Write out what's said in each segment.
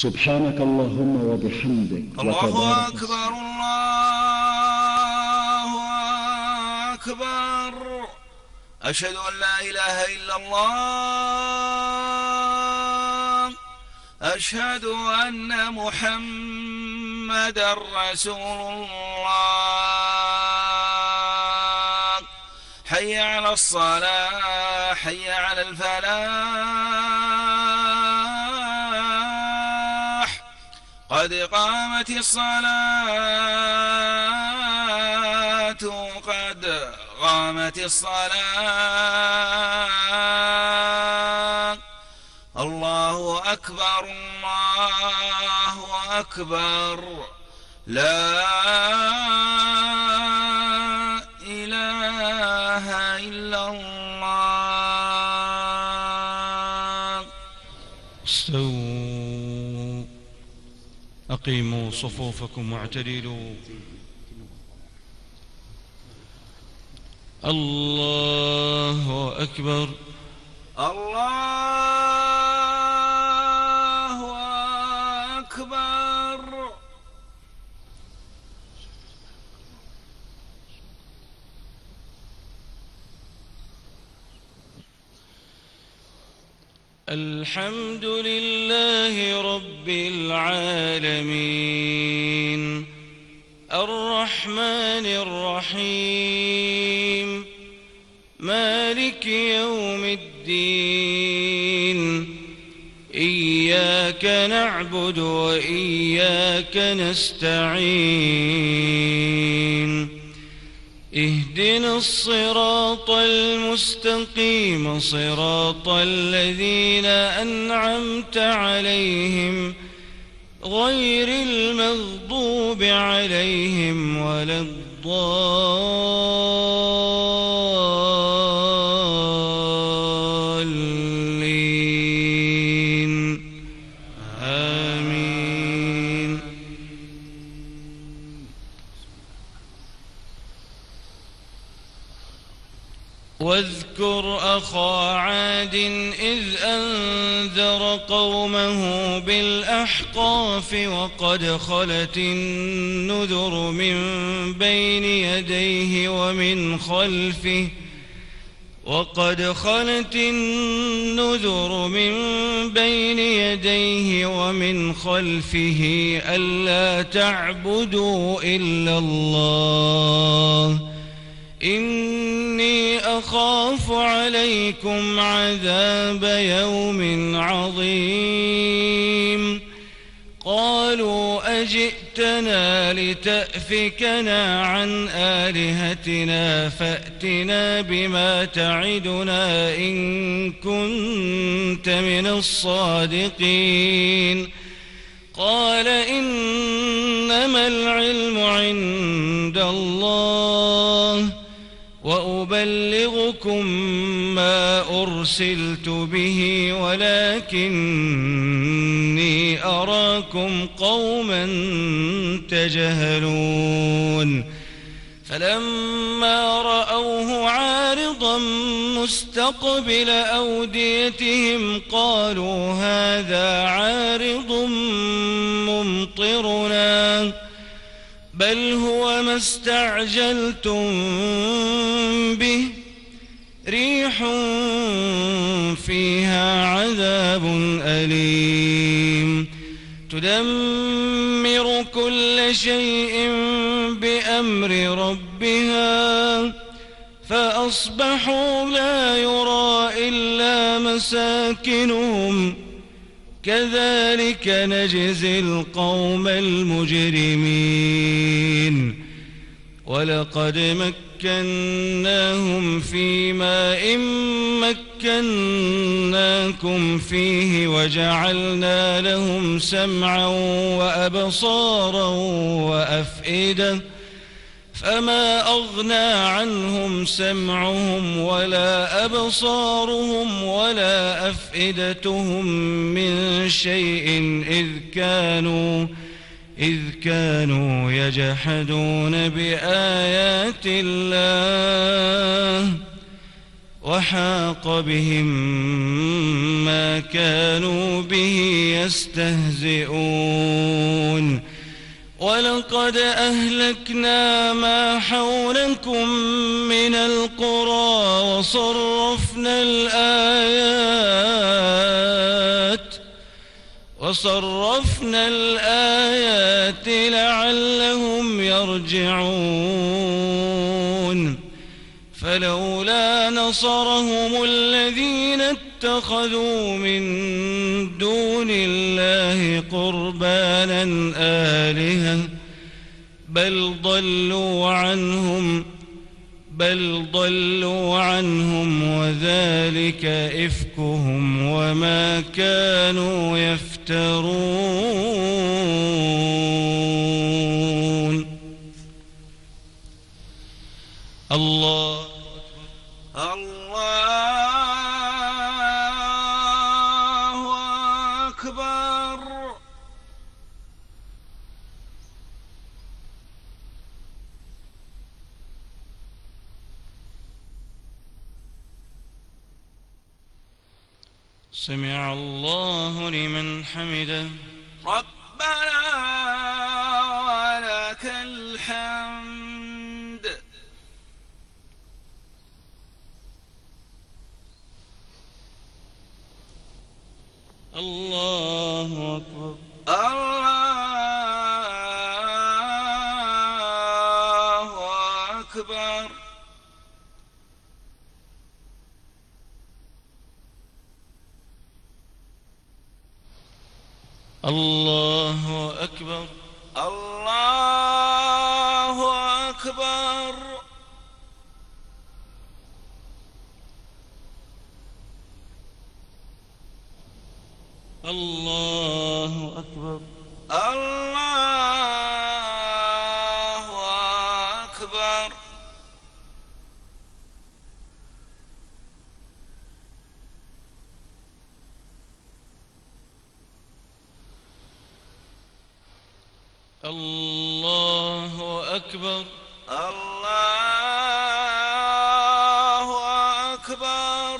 سبحانك اللهم وبحمدك. الله أكبر الله أكبر. أشهد أن لا إله إلا الله. أشهد أن محمدًا رسول الله. حي على الصلاة، حي على الفلاح، قد قامت الصلاة، قد قامت الصلاة. الله أكبر الله أكبر. لا إله إلا الله. استووا، أقيموا صفوفكم واعتدلوا. الله أكبر. الله أكبر. الحمد لله رب العالمين، الرحمن الرحيم، مالك يوم الدين. إياك نعبد وإياك نستعين. اهدنا الصراط المستقيم، صراط الذين أنعمت عليهم غير المغضوب عليهم ولا الضالين. آمين. واذكر أخا عاد إذ أنذر قومه بالأحقاف وقد خلت النذر من بين يديه ومن خلفه ألا تعبدوا إلا الله إني أخاف عليكم عذاب يوم عظيم. قالوا أجئتنا لتأفكنا عن آلهتنا فأتنا بما تعدنا إن كنت من الصادقين. قال إنما العلم عند الله وأبلغكم ما أرسلت به ولكني أراكم قوما تجهلون. فلما رأوه عارضا مستقبل أوديتهم قالوا هذا عارض ممطرنا بل هو ما استعجلتم به ريح فيها عذاب أليم تدمر كل شيء بأمر ربها فأصبحوا لا يرى إلا مساكنهم كذلك نجزي القوم المجرمين. ولقد مكناهم في ماء مكناكم فيه وجعلنا لهم سمعا وأبصارا وأفئدة فما أغنى عنهم سمعهم ولا أبصارهم ولا أفئدتهم من شيء إذ كانوا يجحدون بآيات الله وحاق بهم ما كانوا به يستهزئون ولقد أهلكنا ما حولكم من القرى وصرفنا الآيات لعلهم يرجعون فلولا نصرهم الذين اتخذوا من دون الله قربانا آلهة بل ضلوا عنهم وذلك إفكهم وما كانوا يفترون. الله أكبر. سمع الله لمن حمده. ربنا ولك الحمد. الله أكبر. الله أكبر. الله أكبر. الله أكبر. الله أكبر. الله أكبر. الله أكبر. الله أكبر.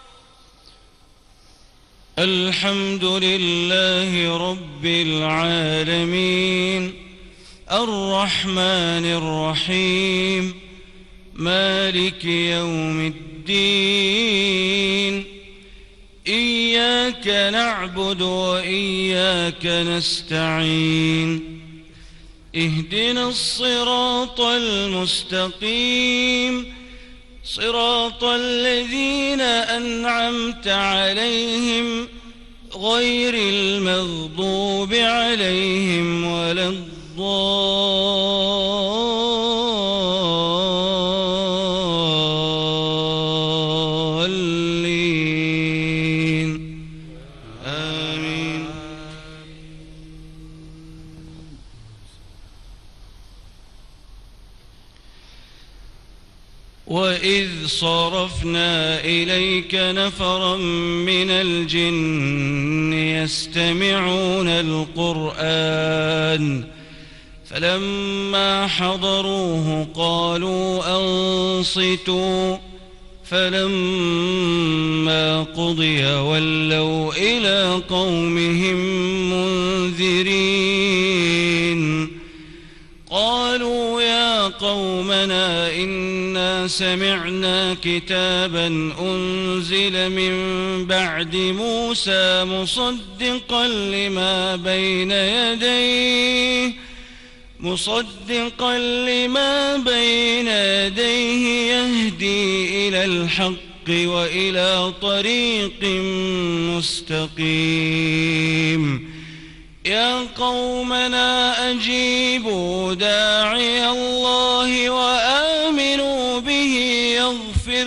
الحمد لله رب العالمين الرحمن الرحيم مالك يوم الدين إياك نعبد وإياك نستعين اهدنا الصراط المستقيم صراط الذين أنعمت عليهم غير المغضوب عليهم ولا الضالين آمين. وإذ صرفنا إليك نفرا من الجن يستمعون القرآن فلما حضروه قالوا أنصتوا فلما قضي ولوا إلى قومهم منذرين قالوا يا قومنا إنا سمعنا كتابا أنزل من بعد موسى مصدقا لما بين يديه يهدي إلى الحق وإلى طريق مستقيم يا قومنا أجيبوا داعي الله وآمنوا به يغفر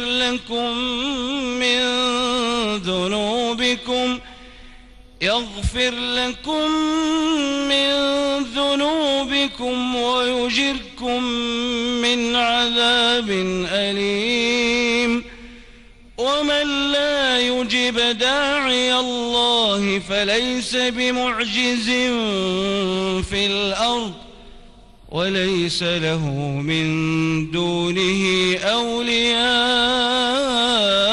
لكم من ذنوبكم ويجركم من عذاب أليم ومن لا يجب داعي الله فليس بمعجز في الأرض وليس له من دونه أولياء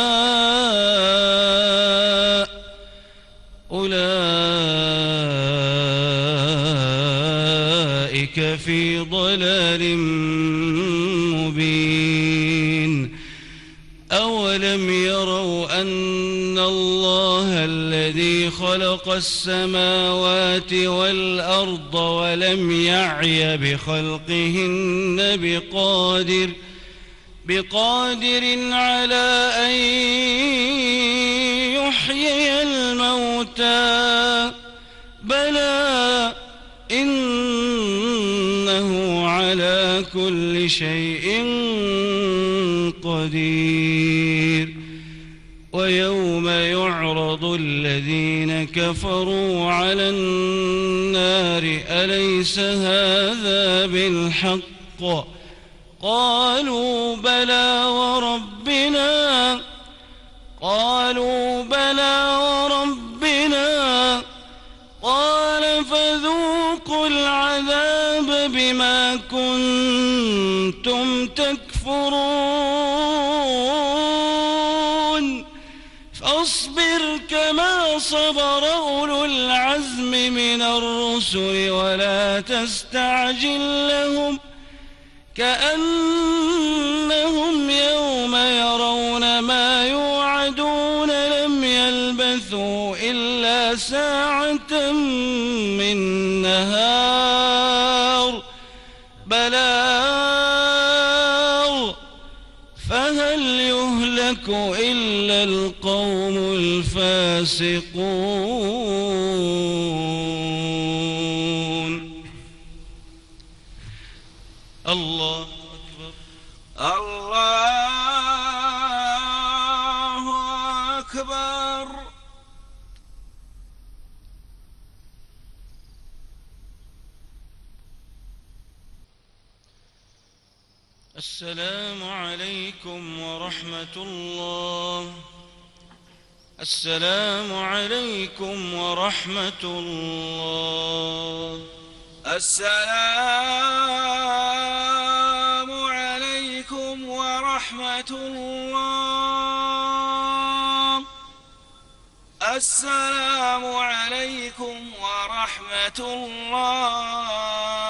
أولئك في ضلال مبين أولم يروا أن الله الذي خلق السماوات والأرض ولم يعي بخلقهن بقادر على أن يحيي الموتى بلى إنه على كل شيء قدير ويوم يعرض الذين كفروا على النار أليس هذا بالحق قالوا بلى وربنا قال فذوقوا العذاب بما كنتم تكفرون فاصبر كما صبر أولو العزم من الرسل ولا تستعجل لهم كأنهم يوم يرون ما يوعدون لم يلبثوا إلا ساعة من نهار بلاغ فهل يهلك إلا القوم الفاسقون الله أكبر الله أكبر السلام عليكم ورحمة الله السلام عليكم ورحمة الله السلام عليكم ورحمة الله السلام عليكم ورحمة الله